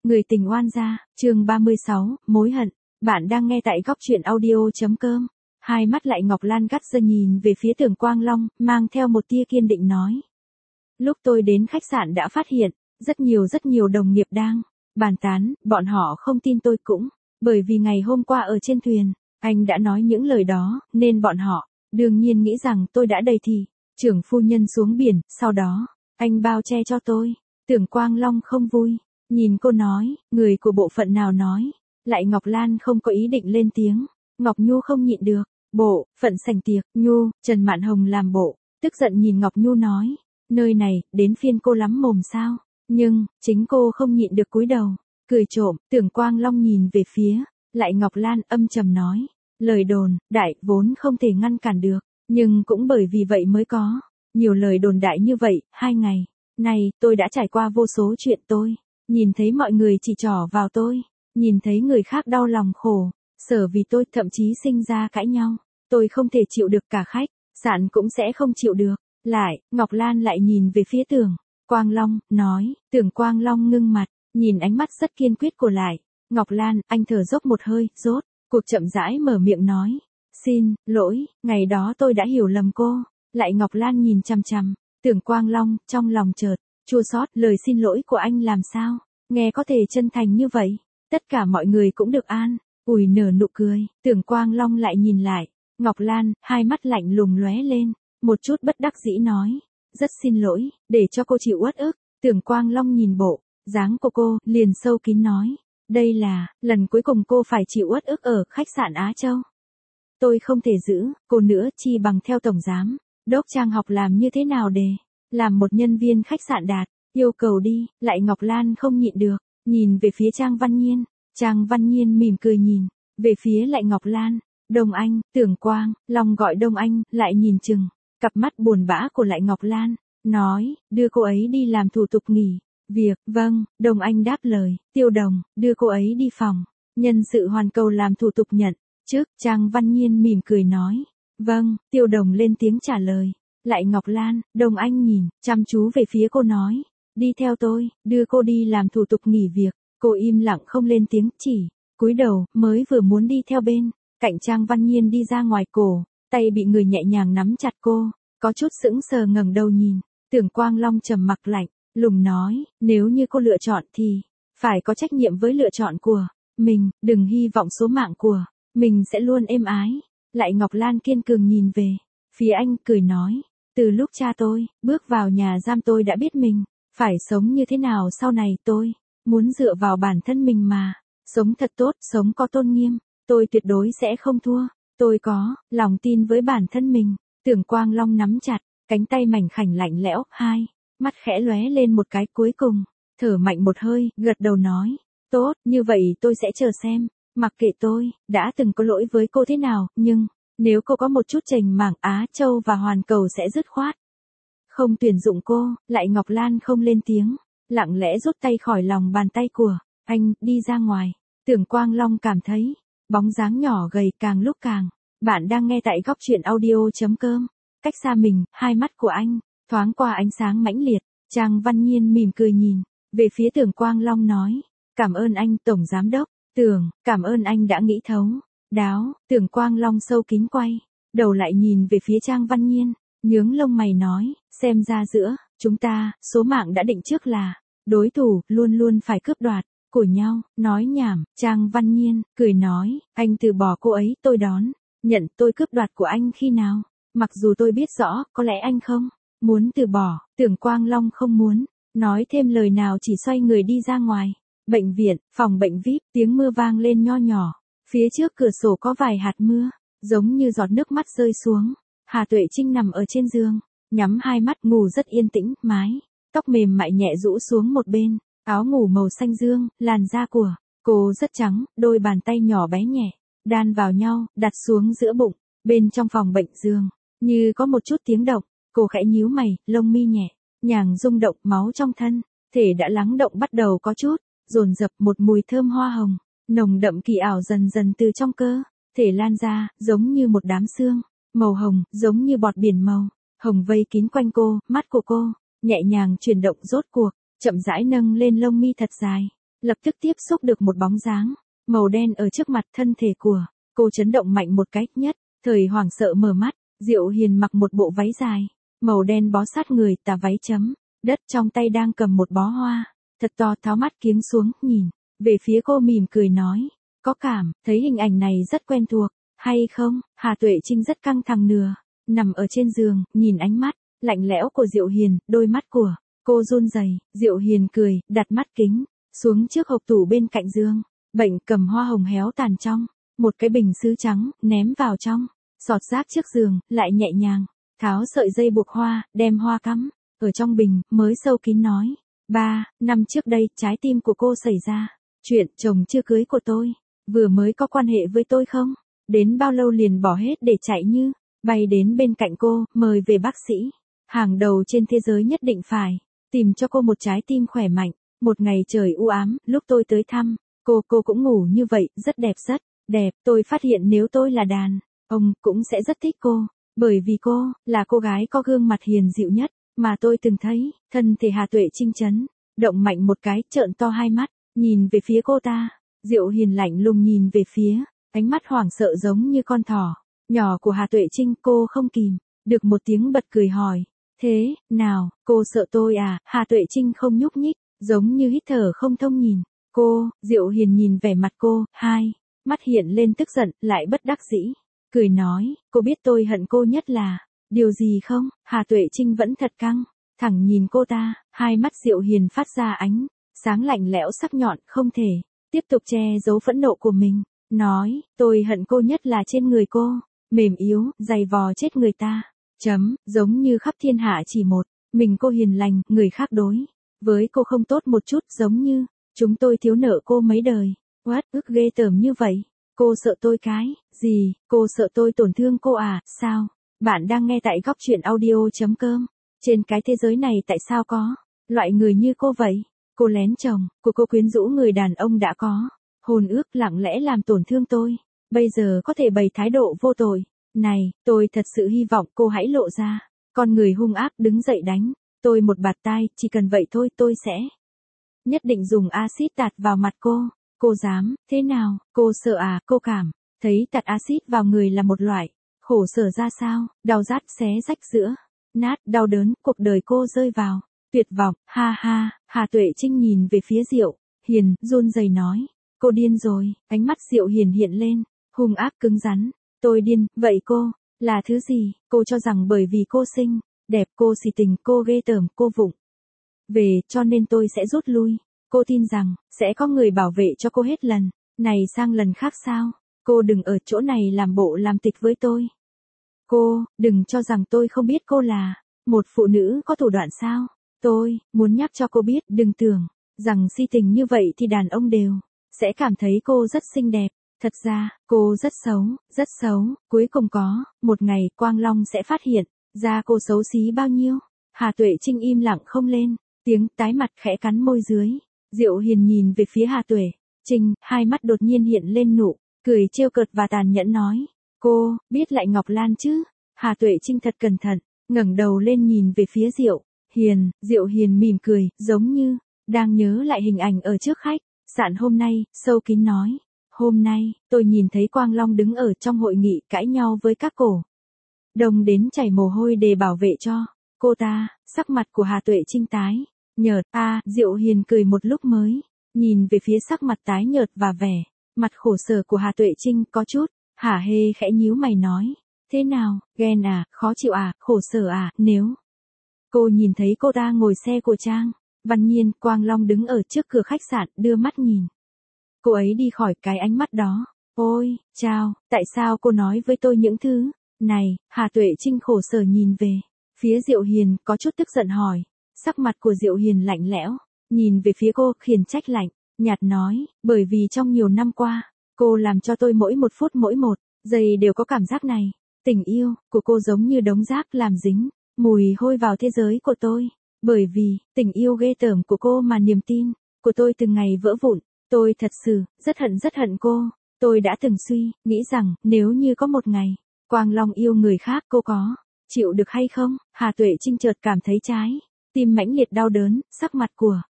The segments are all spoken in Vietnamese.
Người tình oan gia, chương 36, mối hận. Bạn đang nghe tại góc truyện audio.com. Hai mắt lại Ngọc Lan gắt giơ nhìn về phía Tưởng Quang Long, mang theo một tia kiên định nói. Lúc tôi đến khách sạn đã phát hiện, rất nhiều đồng nghiệp đang bàn tán, bọn họ không tin tôi cũng, bởi vì ngày hôm qua ở trên thuyền, anh đã nói những lời đó, nên bọn họ, đương nhiên nghĩ rằng tôi đã đầy thì, trưởng phu nhân xuống biển, sau đó, anh bao che cho tôi. Tưởng Quang Long không vui. Nhìn cô nói, người của bộ phận nào nói, lại Ngọc Lan không có ý định lên tiếng, Ngọc Nhu không nhịn được, bộ phận sảnh tiệc, Nhu, Trần Mạn Hồng làm bộ, tức giận nhìn Ngọc Nhu nói, nơi này, đến phiên cô lắm mồm sao, nhưng, chính cô không nhịn được cúi đầu, cười trộm. Tưởng Quang Long nhìn về phía, lại Ngọc Lan âm trầm nói, lời đồn, đại, vốn không thể ngăn cản được, nhưng cũng bởi vì vậy mới có, nhiều lời đồn đại như vậy, 2 ngày, này, tôi đã trải qua vô số chuyện tôi. Nhìn thấy mọi người chỉ trỏ vào tôi, nhìn thấy người khác đau lòng khổ, sở vì tôi, thậm chí sinh ra cãi nhau, tôi không thể chịu được, cả khách sạn cũng sẽ không chịu được. Lại, Ngọc Lan lại nhìn về phía Tưởng Quang Long, nói, Tưởng Quang Long ngưng mặt, nhìn ánh mắt rất kiên quyết của lại Ngọc Lan, anh thở dốc một hơi, rốt cuộc chậm rãi mở miệng nói, xin lỗi, ngày đó tôi đã hiểu lầm cô. Lại Ngọc Lan nhìn chằm chằm Tưởng Quang Long, trong lòng chợt chua xót, lời xin lỗi của anh làm sao nghe có thể chân thành như vậy, tất cả mọi người cũng được an ủi nở nụ cười. Tưởng Quang Long lại nhìn lại Ngọc Lan, hai mắt lạnh lùng lóe lên, một chút bất đắc dĩ nói, rất xin lỗi, để cho cô chịu uất ức. Tưởng Quang Long nhìn bộ dáng của cô, liền sâu kín nói, đây là lần cuối cùng cô phải chịu uất ức ở khách sạn Á Châu. Tôi không thể giữ cô nữa, chi bằng theo tổng giám đốc Trang học làm như thế nào để làm một nhân viên khách sạn đạt yêu cầu đi. Lại Ngọc Lan không nhịn được, nhìn về phía Trang Văn Nhiên. Trang Văn Nhiên mỉm cười nhìn về phía lại Ngọc Lan. Đông Anh, Tưởng Quang Long gọi Đông Anh, lại nhìn chừng cặp mắt buồn bã của lại Ngọc Lan, nói, đưa cô ấy đi làm thủ tục nghỉ việc. Vâng, Đông Anh đáp lời. Tiêu Đồng, đưa cô ấy đi phòng nhân sự Hoàn Cầu làm thủ tục nhận chức. Trang Văn Nhiên mỉm cười nói, vâng. Tiêu Đồng lên tiếng trả lời. Lại Ngọc Lan, Đông Anh nhìn chăm chú về phía cô nói, đi theo tôi, đưa cô đi làm thủ tục nghỉ việc. Cô im lặng không lên tiếng, chỉ cúi đầu, mới vừa muốn đi theo bên cạnh Trang Văn Nhiên đi ra ngoài, cổ tay bị người nhẹ nhàng nắm chặt. Cô có chút sững sờ ngẩng đầu nhìn. Tưởng Quang Long trầm mặc lạnh lùng nói, nếu như cô lựa chọn thì phải có trách nhiệm với lựa chọn của mình, đừng hy vọng số mạng của mình sẽ luôn êm ái. Lại Ngọc Lan kiên cường nhìn về phía anh, cười nói, từ lúc cha tôi bước vào nhà giam tôi đã biết mình phải sống như thế nào sau này. Tôi muốn dựa vào bản thân mình mà sống thật tốt, sống có tôn nghiêm. Tôi tuyệt đối sẽ không thua. Tôi có lòng tin với bản thân mình. Tưởng Quang Long nắm chặt cánh tay mảnh khảnh lạnh lẽo, hai mắt khẽ lóe lên một cái, cuối cùng thở mạnh một hơi, gật đầu nói, tốt, như vậy tôi sẽ chờ xem. Mặc kệ tôi đã từng có lỗi với cô thế nào, nhưng nếu cô có một chút chềnh mảng, Á Châu và Hoàn Cầu sẽ dứt khoát không tuyển dụng cô. Lại Ngọc Lan không lên tiếng, lặng lẽ rút tay khỏi lòng bàn tay của anh, đi ra ngoài. Tưởng Quang Long cảm thấy bóng dáng nhỏ gầy càng lúc càng. Bạn đang nghe tại góc truyện audio.com. Cách xa mình, hai mắt của anh thoáng qua ánh sáng mãnh liệt. Trang Văn Nhiên mỉm cười nhìn về phía Tưởng Quang Long nói, cảm ơn anh tổng giám đốc. Tưởng, cảm ơn anh đã nghĩ thấu đáo. Tưởng Quang Long sâu kín quay đầu lại nhìn về phía Trang Văn Nhiên, nhướng lông mày nói, xem ra giữa chúng ta, số mạng đã định trước là đối thủ, luôn luôn phải cướp đoạt của nhau. Nói nhảm. Trang Văn Nhiên cười nói, anh từ bỏ cô ấy, tôi đón nhận tôi cướp đoạt của anh khi nào? Mặc dù tôi biết rõ, có lẽ anh không muốn từ bỏ. Tưởng Quang Long không muốn nói thêm lời nào, chỉ xoay người đi ra ngoài. Bệnh viện, phòng bệnh VIP, tiếng mưa vang lên nho nhỏ. Phía trước cửa sổ có vài hạt mưa, giống như giọt nước mắt rơi xuống. Hà Tuệ Trinh nằm ở trên giường, nhắm hai mắt ngủ rất yên tĩnh, mái tóc mềm mại nhẹ rũ xuống một bên, áo ngủ màu xanh dương, làn da của cô rất trắng, đôi bàn tay nhỏ bé nhẹ đan vào nhau, đặt xuống giữa bụng. Bên trong phòng bệnh giường, như có một chút tiếng động, cô khẽ nhíu mày, lông mi nhẹ nhàng rung động, máu trong thân thể đã lắng động bắt đầu có chút dồn dập. Một mùi thơm hoa hồng nồng đậm kỳ ảo dần dần từ trong cơ thể lan ra, giống như một đám sương màu hồng, giống như bọt biển màu hồng vây kín quanh cô. Mắt của cô nhẹ nhàng chuyển động, rốt cuộc chậm rãi nâng lên lông mi thật dài, lập tức tiếp xúc được một bóng dáng màu đen ở trước mặt. Thân thể của cô chấn động mạnh một cái, nhất thời hoảng sợ mở mắt. Diệu Hiền mặc một bộ váy dài màu đen bó sát người, tà váy chấm đất, trong tay đang cầm một bó hoa thật to, tháo mắt kiếng xuống, nhìn về phía cô mỉm cười nói, có cảm thấy hình ảnh này rất quen thuộc, hay không? Hà Tuệ Trinh rất căng thẳng nằm ở trên giường, nhìn ánh mắt lạnh lẽo của Diệu Hiền, đôi mắt của cô run rẩy. Diệu Hiền cười, đặt mắt kính xuống trước hộp tủ bên cạnh giường bệnh, cầm hoa hồng héo tàn trong một cái bình sứ trắng, ném vào trong sọt rác trước giường, lại nhẹ nhàng tháo sợi dây buộc hoa, đem hoa cắm ở trong bình, mới sâu kín nói, 3 năm trước đây, trái tim của cô xảy ra chuyện, chồng chưa cưới của tôi vừa mới có quan hệ với tôi không đến bao lâu liền bỏ hết để chạy như bay đến bên cạnh cô, mời về bác sĩ hàng đầu trên thế giới, nhất định phải tìm cho cô một trái tim khỏe mạnh. Một ngày trời u ám, lúc tôi tới thăm cô cũng ngủ như vậy, rất đẹp. Tôi phát hiện nếu tôi là đàn ông cũng sẽ rất thích cô, bởi vì cô là cô gái có gương mặt hiền dịu nhất mà tôi từng thấy. Thân thể Hà Tuệ Trinh chấn động mạnh một cái, trợn to hai mắt nhìn về phía cô ta. Diệu Hiền lạnh lùng nhìn về phía ánh mắt hoảng sợ giống như con thỏ nhỏ của Hà Tuệ Trinh. Cô không kìm được một tiếng bật cười hỏi, thế nào, cô sợ tôi à? Hà Tuệ Trinh không nhúc nhích, giống như hít thở không thông nhìn cô. Diệu Hiền nhìn vẻ mặt cô, hai mắt hiện lên tức giận, lại bất đắc dĩ cười nói, cô biết tôi hận cô nhất là điều gì không? Hà Tuệ Trinh vẫn thật căng thẳng nhìn cô ta, hai mắt Diệu Hiền phát ra ánh sáng lạnh lẽo sắc nhọn, không thể tiếp tục che giấu phẫn nộ của mình, nói, tôi hận cô nhất là trên người cô mềm yếu, dày vò chết người ta. Giống như khắp thiên hạ chỉ một mình cô hiền lành, người khác đối với cô không tốt một chút, giống như chúng tôi thiếu nợ cô mấy đời. What, ức ghê tởm như vậy. Cô sợ tôi cái gì? Cô sợ tôi tổn thương cô à? Sao? Bạn đang nghe tại góc truyện audio.com. Trên cái thế giới này tại sao có loại người như cô vậy? Cô lén chồng của cô, quyến rũ người đàn ông đã có hôn ước, lặng lẽ làm tổn thương tôi, bây giờ có thể bày thái độ vô tội này. Tôi thật sự hy vọng cô hãy lộ ra con người hung ác, đứng dậy đánh tôi một bạt tai, chỉ cần vậy thôi. Tôi sẽ nhất định dùng axit tạt vào mặt cô. Cô dám? Thế nào? Cô sợ à? Cô cảm thấy tạt axit vào người là một loại khổ sở ra sao? Đau rát, xé rách giữa nát, đau đớn, cuộc đời cô rơi vào tuyệt vọng. Ha ha. Hà Tuệ Trinh nhìn về phía Diệu Hiền, run rẩy nói, cô điên rồi. Ánh mắt Diệu Hiền hiện lên hung ác, cứng rắn. Tôi điên? Vậy cô là thứ gì? Cô cho rằng bởi vì cô xinh đẹp, cô xì tình, cô ghê tởm, cô vụng về, cho nên tôi sẽ rút lui. Cô tin rằng sẽ có người bảo vệ cho cô hết lần này sang lần khác sao? Cô đừng ở chỗ này làm bộ làm tịch với tôi. Cô đừng cho rằng tôi không biết cô là một phụ nữ có thủ đoạn sao? Tôi muốn nhắc cho cô biết, đừng tưởng rằng si tình như vậy thì đàn ông đều sẽ cảm thấy cô rất xinh đẹp. Thật ra, cô rất xấu. Cuối cùng có một ngày Quang Long sẽ phát hiện ra cô xấu xí bao nhiêu. Hà Tuệ Trinh im lặng không lên tiếng, tái mặt khẽ cắn môi dưới. Diệu Hiền nhìn về phía Hà Tuệ Trinh, hai mắt đột nhiên hiện lên nụ cười trêu cợt và tàn nhẫn nói, cô biết lại Ngọc Lan chứ? Hà Tuệ Trinh thật cẩn thận ngẩng đầu lên nhìn về phía Diệu Hiền. Diệu Hiền mỉm cười, giống như đang nhớ lại hình ảnh ở trước khách sạn hôm nay, sâu kín nói, hôm nay tôi nhìn thấy Quang Long đứng ở trong hội nghị cãi nhau với các cổ đông đến chảy mồ hôi để bảo vệ cho cô ta. Sắc mặt của Hà Tuệ Trinh tái nhợt. Diệu Hiền cười một lúc mới nhìn về phía sắc mặt tái nhợt và vẻ mặt khổ sở của Hà Tuệ Trinh, có chút hả hê, khẽ nhíu mày nói, thế nào, ghen à, khó chịu à, khổ sở à? Nếu cô nhìn thấy cô ta ngồi xe của Trang Văn Nhiên, Quang Long đứng ở trước cửa khách sạn, đưa mắt nhìn cô ấy đi khỏi, cái ánh mắt đó, ôi chao, tại sao cô nói với tôi những thứ này? Hà Tuệ Trinh khổ sở nhìn về phía Diệu Hiền, có chút tức giận hỏi. Sắc mặt của Diệu Hiền lạnh lẽo nhìn về phía cô, khiển trách lạnh nhạt nói, bởi vì trong nhiều năm qua cô làm cho tôi mỗi một phút, mỗi một giây đều có cảm giác này. Tình yêu của cô giống như đống rác làm dính mùi hôi vào thế giới của tôi. Bởi vì tình yêu ghê tởm của cô mà niềm tin của tôi từng ngày vỡ vụn. Tôi thật sự rất hận cô. Tôi đã từng suy nghĩ rằng nếu như có một ngày Quang Long yêu người khác, cô có chịu được hay không? Hà Tuệ Trinh chợt cảm thấy trái tim mãnh liệt đau đớn, sắc mặt của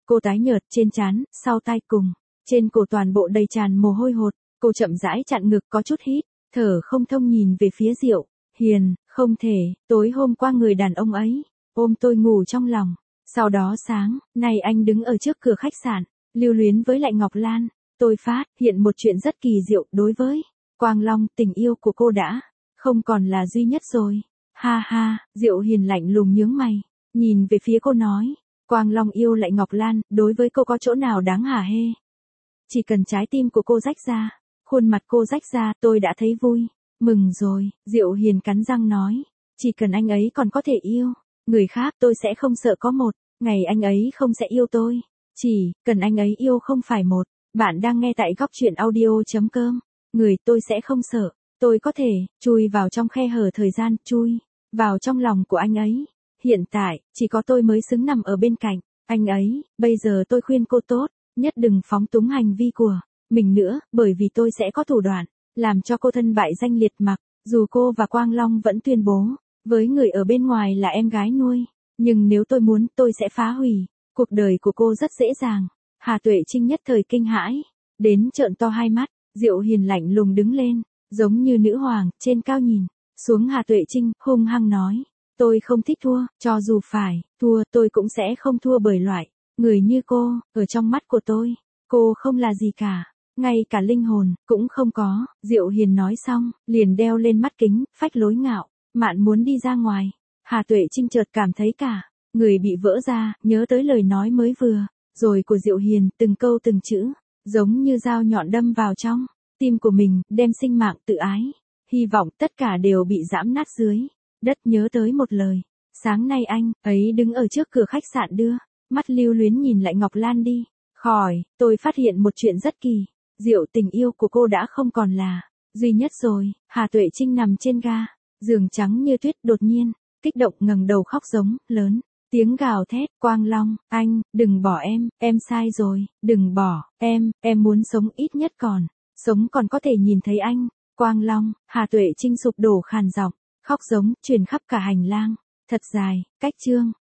Cô tái nhợt trên trán, sau tai cùng, trên cổ toàn bộ đầy tràn mồ hôi hột, cô chậm rãi chặn ngực có chút hít, thở không thông nhìn về phía Diệu Hiền, không thể, tối hôm qua người đàn ông ấy, ôm tôi ngủ trong lòng. Sau đó sáng, nay anh đứng ở trước cửa khách sạn, lưu luyến với lại Ngọc Lan, tôi phát hiện một chuyện rất kỳ diệu đối với Quang Long, tình yêu của cô đã không còn là duy nhất rồi. Ha ha, Diệu Hiền lạnh lùng nhướng mày, nhìn về phía cô nói, Quang Long yêu lại Ngọc Lan, đối với cô có chỗ nào đáng hả hê? Chỉ cần trái tim của cô rách ra, khuôn mặt cô rách ra, tôi đã thấy vui, mừng rồi. Diệu Hiền cắn răng nói, chỉ cần anh ấy còn có thể yêu người khác, tôi sẽ không sợ có một ngày anh ấy không sẽ yêu tôi. Chỉ cần anh ấy yêu không phải một. Bạn đang nghe tại góc truyện audio.com. Người tôi sẽ không sợ, tôi có thể chui vào trong khe hở thời gian, chui vào trong lòng của anh ấy. Hiện tại, chỉ có tôi mới xứng nằm ở bên cạnh anh ấy. Bây giờ tôi khuyên cô tốt nhất đừng phóng túng hành vi của mình nữa, bởi vì tôi sẽ có thủ đoạn làm cho cô thân bại danh liệt. Mặc dù cô và Quang Long vẫn tuyên bố với người ở bên ngoài là em gái nuôi, nhưng nếu tôi muốn, tôi sẽ phá hủy cuộc đời của cô rất dễ dàng. Hà Tuệ Trinh nhất thời kinh hãi, đến trợn to hai mắt. Diệu Hiền lạnh lùng đứng lên, giống như nữ hoàng, trên cao nhìn xuống Hà Tuệ Trinh, hung hăng nói, tôi không thích thua, cho dù phải thua, tôi cũng sẽ không thua bởi loại người như cô. Ở trong mắt của tôi, cô không là gì cả, ngay cả linh hồn cũng không có. Diệu Hiền nói xong, liền đeo lên mắt kính, phách lối ngạo mạn muốn đi ra ngoài. Hà Tuệ Trinh chợt cảm thấy cả người bị vỡ ra, nhớ tới lời nói mới vừa rồi của Diệu Hiền, từng câu từng chữ giống như dao nhọn đâm vào trong tim của mình, đem sinh mạng, tự ái, hy vọng tất cả đều bị giẫm nát dưới đất. Nhớ tới một lời, sáng nay anh ấy đứng ở trước cửa khách sạn đưa mắt lưu luyến nhìn lại Ngọc Lan đi khỏi. Tôi phát hiện một chuyện rất kỳ diệu, tình yêu của cô đã không còn là duy nhất rồi. Hà Tuệ Trinh nằm trên ga giường trắng như tuyết, đột nhiên kích động ngẩng đầu khóc giống lớn tiếng, gào thét, Quang Long, anh đừng bỏ em sai rồi, đừng bỏ em muốn sống, ít nhất còn sống còn có thể nhìn thấy anh. Quang Long. Hà Tuệ Trinh sụp đổ khàn giọng khóc giống truyền khắp cả hành lang thật dài. Cách chương